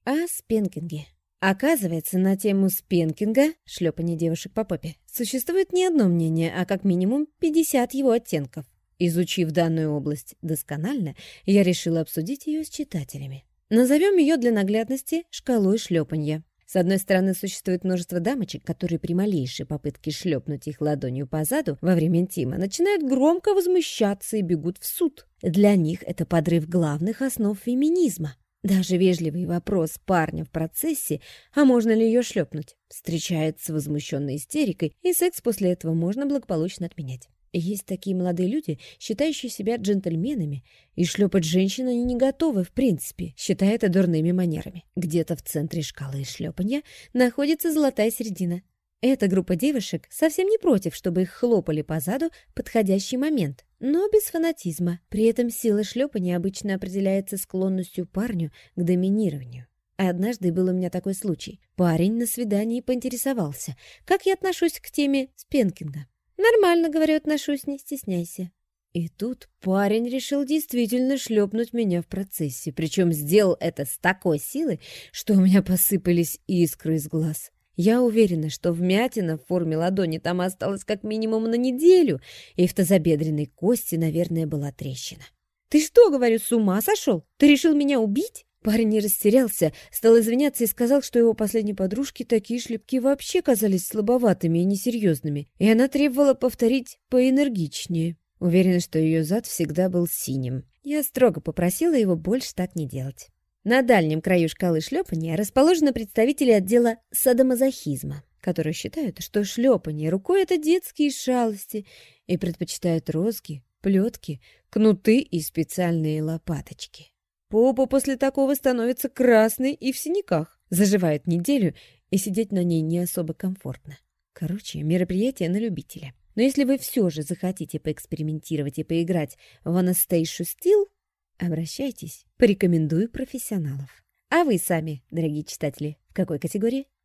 О спенкинге. Оказывается, на тему спенкинга, шлепания девушек по попе, существует не одно мнение, а как минимум 50 его оттенков. Изучив данную область досконально, я решила обсудить ее с читателями. Назовем ее для наглядности шкалой шлепанья. С одной стороны, существует множество дамочек, которые при малейшей попытке шлепнуть их ладонью по заду во время интима начинают громко возмущаться и бегут в суд. Для них это подрыв главных основ феминизма. Даже вежливый вопрос парня в процессе, а можно ли ее шлепнуть, встречается возмущенной истерикой, и секс после этого можно благополучно отменять. Есть такие молодые люди, считающие себя джентльменами, и шлепать женщин они не готовы в принципе, считая это дурными манерами. Где-то в центре шкалы шлепанья находится золотая середина. Эта группа девушек совсем не против, чтобы их хлопали по заду в подходящий момент, но без фанатизма. При этом сила шлепания обычно определяется склонностью парню к доминированию. Однажды был у меня такой случай. Парень на свидании поинтересовался, как я отношусь к теме спенкинга. «Нормально, — говорю, — отношусь, не стесняйся». И тут парень решил действительно шлепнуть меня в процессе, причем сделал это с такой силой, что у меня посыпались искры из глаз. Я уверена, что вмятина в форме ладони там осталась как минимум на неделю, и в тазобедренной кости, наверное, была трещина. «Ты что, — говорю, — с ума сошел? Ты решил меня убить?» Парень не растерялся, стал извиняться и сказал, что его последней подружке такие шлепки вообще казались слабоватыми и несерьезными, и она требовала повторить поэнергичнее. Уверена, что ее зад всегда был синим. Я строго попросила его больше так не делать. На дальнем краю шкалы шлепания расположены представители отдела садомазохизма, которые считают, что шлепание рукой — это детские шалости, и предпочитают розги, плетки, кнуты и специальные лопаточки. Попа после такого становится красной и в синяках, заживает неделю, и сидеть на ней не особо комфортно. Короче, мероприятие на любителя. Но если вы все же захотите поэкспериментировать и поиграть в Anastasia Steel, обращайтесь, порекомендую профессионалов. А вы сами, дорогие читатели, в какой категории?